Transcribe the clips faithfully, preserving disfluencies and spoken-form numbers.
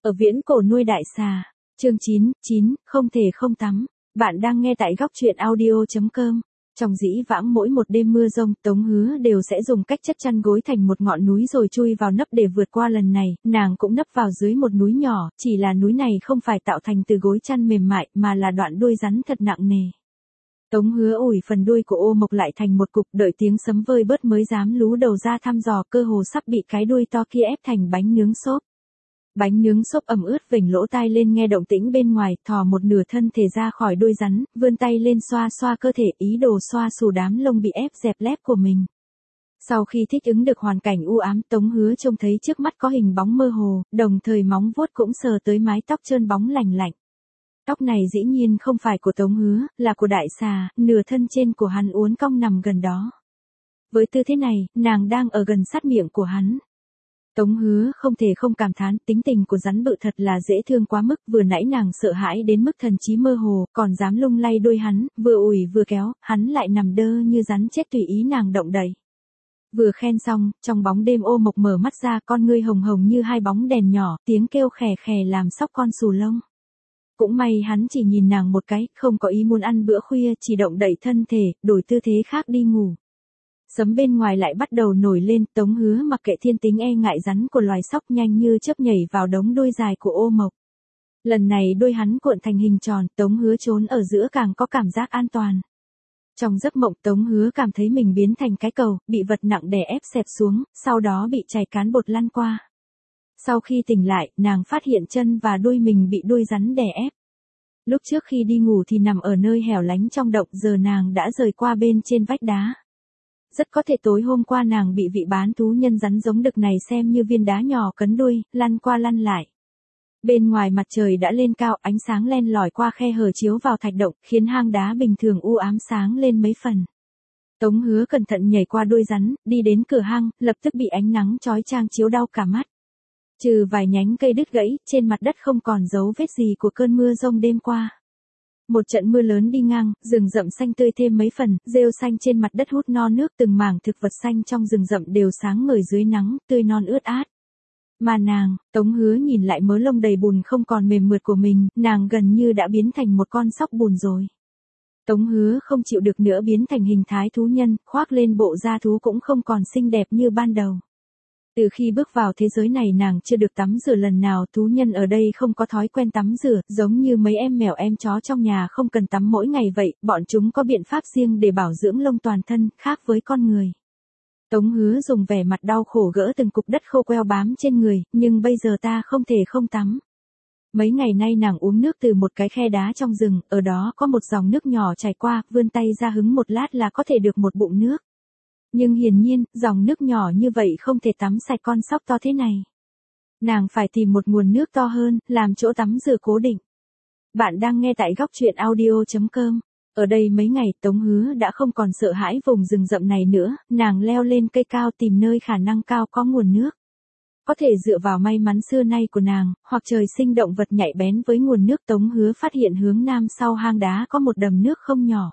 Ở viễn cổ nuôi đại xà. Chương chín, chín, không thể không tắm. Bạn đang nghe tại góc truyện audio.com. Trong dĩ vãng mỗi một đêm mưa rông, Tống Hứa đều sẽ dùng cách chất chăn gối thành một ngọn núi rồi chui vào nấp để vượt qua. Lần này, nàng cũng nấp vào dưới một núi nhỏ, chỉ là núi này không phải tạo thành từ gối chăn mềm mại mà là đoạn đuôi rắn thật nặng nề. Tống Hứa ủi phần đuôi của ô mộc lại thành một cục, đợi tiếng sấm vơi bớt mới dám lú đầu ra thăm dò, cơ hồ sắp bị cái đuôi to kia ép thành bánh nướng xốp. Bánh nướng xốp ẩm ướt vểnh lỗ tai lên nghe động tĩnh bên ngoài, thò một nửa thân thể ra khỏi đuôi rắn, vươn tay lên xoa xoa cơ thể, ý đồ xoa xù đám lông bị ép dẹp lép của mình. Sau khi thích ứng được hoàn cảnh u ám, Tống Hứa trông thấy trước mắt có hình bóng mơ hồ, đồng thời móng vuốt cũng sờ tới mái tóc trơn bóng lành lạnh. Tóc này dĩ nhiên không phải của Tống Hứa, là của đại xà, nửa thân trên của hắn uốn cong nằm gần đó. Với tư thế này, nàng đang ở gần sát miệng của hắn. Tống Hứa không thể không cảm thán, tính tình của rắn bự thật là dễ thương quá mức, vừa nãy nàng sợ hãi đến mức thần trí mơ hồ, còn dám lung lay đuôi hắn, vừa ủi vừa kéo, hắn lại nằm đơ như rắn chết tùy ý nàng động đậy. Vừa khen xong, trong bóng đêm ô mộc mở mắt ra, con ngươi hồng hồng như hai bóng đèn nhỏ, tiếng kêu khè khè làm sóc con xù lông. Cũng may hắn chỉ nhìn nàng một cái, không có ý muốn ăn bữa khuya, chỉ động đậy thân thể, đổi tư thế khác đi ngủ. Sấm bên ngoài lại bắt đầu nổi lên, Tống Hứa mặc kệ thiên tính e ngại rắn của loài sóc, nhanh như chớp nhảy vào đống đuôi dài của ô mộc. Lần này đuôi hắn cuộn thành hình tròn, Tống Hứa trốn ở giữa càng có cảm giác an toàn. Trong giấc mộng, Tống Hứa cảm thấy mình biến thành cái cầu, bị vật nặng đè ép xẹp xuống, sau đó bị chày cán bột lăn qua. Sau khi tỉnh lại, nàng phát hiện chân và đuôi mình bị đuôi rắn đè ép. Lúc trước khi đi ngủ thì nằm ở nơi hẻo lánh trong động, giờ nàng đã rời qua bên trên vách đá. Rất có thể tối hôm qua nàng bị vị bán thú nhân rắn giống đực này xem như viên đá nhỏ cấn đuôi, lăn qua lăn lại. Bên ngoài mặt trời đã lên cao, ánh sáng len lỏi qua khe hở chiếu vào thạch động, khiến hang đá bình thường u ám sáng lên mấy phần. Tống Hứa cẩn thận nhảy qua đuôi rắn, đi đến cửa hang, lập tức bị ánh nắng chói chang chiếu đau cả mắt. Trừ vài nhánh cây đứt gãy, trên mặt đất không còn dấu vết gì của cơn mưa rông đêm qua. Một trận mưa lớn đi ngang, rừng rậm xanh tươi thêm mấy phần, rêu xanh trên mặt đất hút no nước, từng mảng thực vật xanh trong rừng rậm đều sáng ngời dưới nắng, tươi non ướt át. Mà nàng, Tống Hứa nhìn lại mớ lông đầy bùn không còn mềm mượt của mình, nàng gần như đã biến thành một con sóc bùn rồi. Tống Hứa không chịu được nữa biến thành hình thái thú nhân, khoác lên bộ da thú cũng không còn xinh đẹp như ban đầu. Từ khi bước vào thế giới này nàng chưa được tắm rửa lần nào, thú nhân ở đây không có thói quen tắm rửa, giống như mấy em mèo em chó trong nhà không cần tắm mỗi ngày vậy, bọn chúng có biện pháp riêng để bảo dưỡng lông toàn thân, khác với con người. Tống Hứa dùng vẻ mặt đau khổ gỡ từng cục đất khô queo bám trên người, nhưng bây giờ ta không thể không tắm. Mấy ngày nay nàng uống nước từ một cái khe đá trong rừng, ở đó có một dòng nước nhỏ chảy qua, vươn tay ra hứng một lát là có thể được một bụng nước. Nhưng hiển nhiên, dòng nước nhỏ như vậy không thể tắm sạch con sóc to thế này. Nàng phải tìm một nguồn nước to hơn, làm chỗ tắm rửa cố định. Bạn đang nghe tại góc truyện audio.com. Ở đây mấy ngày, Tống Hứa đã không còn sợ hãi vùng rừng rậm này nữa, nàng leo lên cây cao tìm nơi khả năng cao có nguồn nước. Có thể dựa vào may mắn xưa nay của nàng, hoặc trời sinh động vật nhạy bén với nguồn nước, Tống Hứa phát hiện hướng nam sau hang đá có một đầm nước không nhỏ.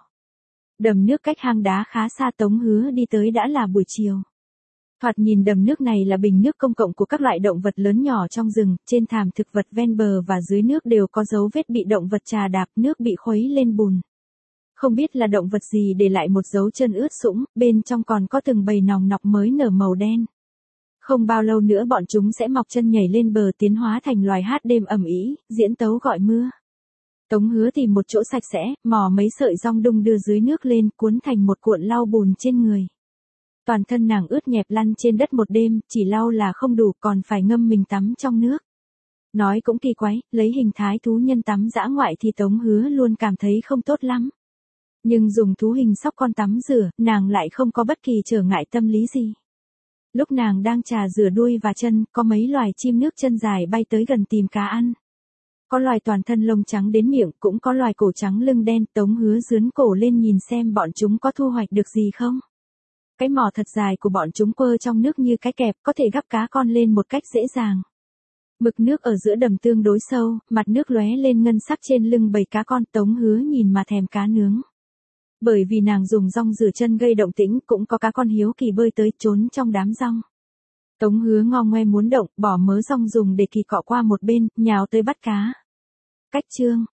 Đầm nước cách hang đá khá xa, Tống Hứa đi tới đã là buổi chiều. Thoạt nhìn đầm nước này là bình nước công cộng của các loại động vật lớn nhỏ trong rừng, trên thảm thực vật ven bờ và dưới nước đều có dấu vết bị động vật trà đạp, nước bị khuấy lên bùn. Không biết là động vật gì để lại một dấu chân ướt sũng, bên trong còn có từng bầy nòng nọc mới nở màu đen. Không bao lâu nữa bọn chúng sẽ mọc chân nhảy lên bờ, tiến hóa thành loài hát đêm ầm ĩ, diễn tấu gọi mưa. Tống Hứa tìm một chỗ sạch sẽ, mò mấy sợi rong đung đưa dưới nước lên, cuốn thành một cuộn lau bùn trên người. Toàn thân nàng ướt nhẹp lăn trên đất một đêm, chỉ lau là không đủ, còn phải ngâm mình tắm trong nước. Nói cũng kỳ quái, lấy hình thái thú nhân tắm dã ngoại thì Tống Hứa luôn cảm thấy không tốt lắm. Nhưng dùng thú hình sóc con tắm rửa, nàng lại không có bất kỳ trở ngại tâm lý gì. Lúc nàng đang chà rửa đuôi và chân, có mấy loài chim nước chân dài bay tới gần tìm cá ăn. Có loài toàn thân lông trắng đến miệng, cũng có loài cổ trắng lưng đen. Tống Hứa dướn cổ lên nhìn xem bọn chúng có thu hoạch được gì không. Cái mỏ thật dài của bọn chúng quơ trong nước như cái kẹp, có thể gắp cá con lên một cách dễ dàng. Mực nước ở giữa đầm tương đối sâu, mặt nước lóe lên ngân sắc trên lưng bầy cá con, Tống Hứa nhìn mà thèm cá nướng. Bởi vì nàng dùng rong rửa chân gây động tĩnh, cũng có cá con hiếu kỳ bơi tới trốn trong đám rong. Tống Hứa ngo ngoe muốn động, bỏ mớ rong dùng để kỳ cọ qua một bên, nhào tới bắt cá. Cách chương